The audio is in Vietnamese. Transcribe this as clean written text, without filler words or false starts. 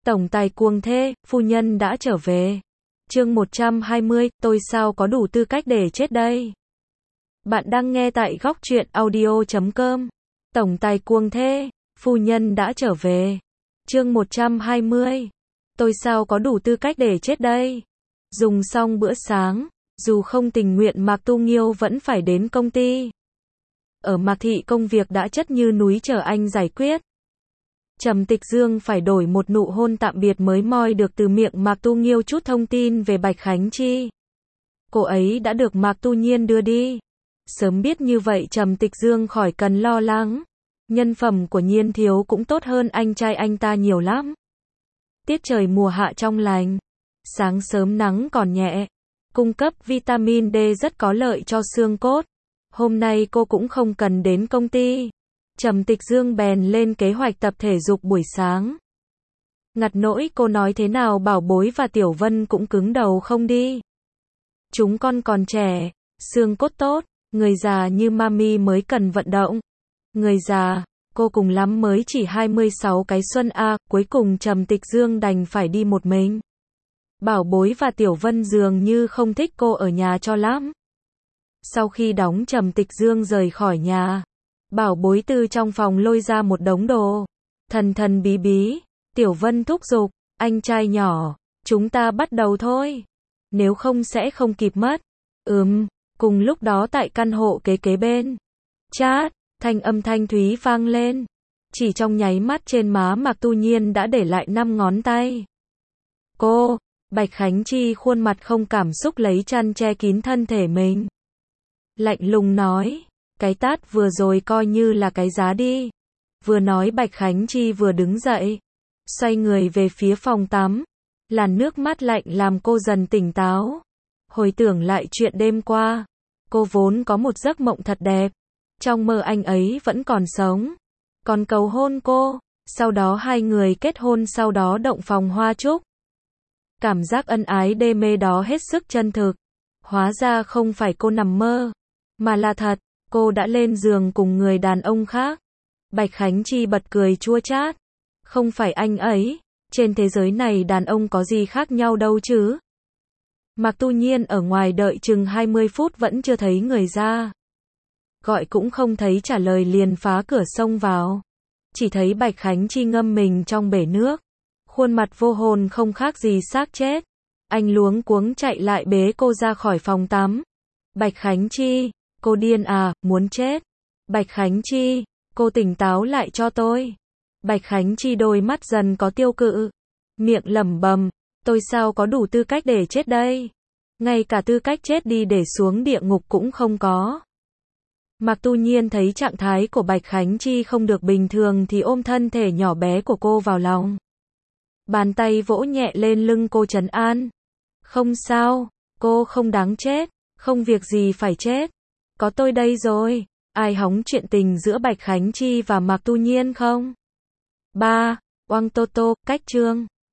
Tổng tài cuồng thê, phu nhân đã trở về. Chương 120, tôi sao có đủ tư cách để chết đây? Bạn đang nghe tại góc truyện audio.com. Tổng tài cuồng thê, phu nhân đã trở về. Chương 120, tôi sao có đủ tư cách để chết đây? Dùng xong bữa sáng, dù không tình nguyện Mạc Tu Nghiêu vẫn phải đến công ty. Ở Mạc Thị công việc đã chất như núi chờ anh giải quyết. Trầm Tịch Dương phải đổi một nụ hôn tạm biệt mới moi được từ miệng Mạc Tu Nghiêu chút thông tin về Bạch Khánh Chi. Cô ấy đã được Mạc Tu Nhiên đưa đi. Sớm biết như vậy Trầm Tịch Dương khỏi cần lo lắng. Nhân phẩm của Nhiên Thiếu cũng tốt hơn anh trai anh ta nhiều lắm. Tiết trời mùa hạ trong lành. Sáng sớm nắng còn nhẹ. Cung cấp vitamin D rất có lợi cho xương cốt. Hôm nay cô cũng không cần đến công ty. Trầm Tịch Dương bèn lên kế hoạch tập thể dục buổi sáng. Ngặt nỗi cô nói thế nào Bảo Bối và Tiểu Vân cũng cứng đầu không đi. Chúng con còn trẻ, xương cốt tốt, người già như Mami mới cần vận động. Người già, cô cùng lắm mới chỉ 26 cái xuân cuối cùng Trầm Tịch Dương đành phải đi một mình. Bảo Bối và Tiểu Vân dường như không thích cô ở nhà cho lắm. Sau khi đóng Trầm Tịch Dương rời khỏi nhà, Bảo Bối từ trong phòng lôi ra một đống đồ. Thần thần bí bí, Tiểu Vân thúc giục, anh trai nhỏ, chúng ta bắt đầu thôi. Nếu không sẽ không kịp mất. Cùng lúc đó tại căn hộ kế bên. Chát, thanh âm thanh thúy vang lên. Chỉ trong nháy mắt trên má Mạc Tu Nhiên đã để lại 5 ngón tay. Cô, Bạch Khánh Chi khuôn mặt không cảm xúc lấy chăn che kín thân thể mình. Lạnh lùng nói. Cái tát vừa rồi coi như là cái giá đi. Vừa nói Bạch Khánh Chi vừa đứng dậy. Xoay người về phía phòng tắm. Làn nước mát lạnh làm cô dần tỉnh táo. Hồi tưởng lại chuyện đêm qua. Cô vốn có một giấc mộng thật đẹp. Trong mơ anh ấy vẫn còn sống. Còn cầu hôn cô. Sau đó hai người kết hôn sau đó động phòng hoa trúc. Cảm giác ân ái đê mê đó hết sức chân thực. Hóa ra không phải cô nằm mơ. Mà là thật. Cô đã lên giường cùng người đàn ông khác. Bạch Khánh Chi bật cười chua chát. Không phải anh ấy. Trên thế giới này đàn ông có gì khác nhau đâu chứ. Mạc Tu Nhiên ở ngoài đợi chừng 20 phút vẫn chưa thấy người ra. Gọi cũng không thấy trả lời liền phá cửa xông vào. Chỉ thấy Bạch Khánh Chi ngâm mình trong bể nước. Khuôn mặt vô hồn không khác gì xác chết. Anh luống cuống chạy lại bế cô ra khỏi phòng tắm. Bạch Khánh Chi, cô điên à, muốn chết. Bạch Khánh Chi, cô tỉnh táo lại cho tôi. Bạch Khánh Chi đôi mắt dần có tiêu cự. Miệng lẩm bẩm, tôi sao có đủ tư cách để chết đây? Ngay cả tư cách chết đi để xuống địa ngục cũng không có. Mạc Tu Nhiên thấy trạng thái của Bạch Khánh Chi không được bình thường thì ôm thân thể nhỏ bé của cô vào lòng. Bàn tay vỗ nhẹ lên lưng cô trấn an. Không sao, cô không đáng chết, không việc gì phải chết. Có tôi đây rồi. Ai hóng chuyện tình giữa Bạch Khánh Chi và Mạc Tu Nhiên không? 3. Oang Tô Tô, cách chương